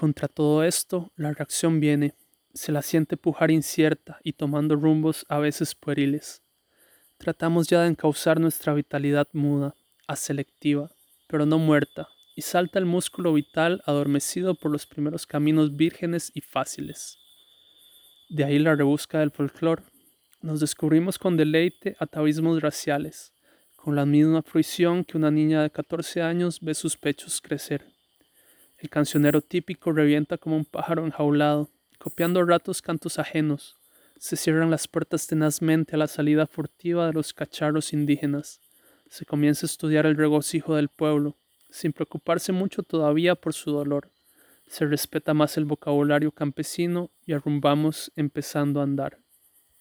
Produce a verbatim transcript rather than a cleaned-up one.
Contra todo esto, la reacción viene. Se la siente pujar incierta y tomando rumbos a veces pueriles. Tratamos ya de encauzar nuestra vitalidad muda, aselectiva, pero no muerta, y salta el músculo vital adormecido por los primeros caminos vírgenes y fáciles. De ahí la rebusca del folclore. Nos descubrimos con deleite atavismos raciales, con la misma fruición que una niña de catorce años ve sus pechos crecer. El cancionero típico revienta como un pájaro enjaulado, copiando a ratos cantos ajenos. Se cierran las puertas tenazmente a la salida furtiva de los cacharros indígenas. Se comienza a estudiar el regocijo del pueblo, sin preocuparse mucho todavía por su dolor. Se respeta más el vocabulario campesino y arrumbamos empezando a andar.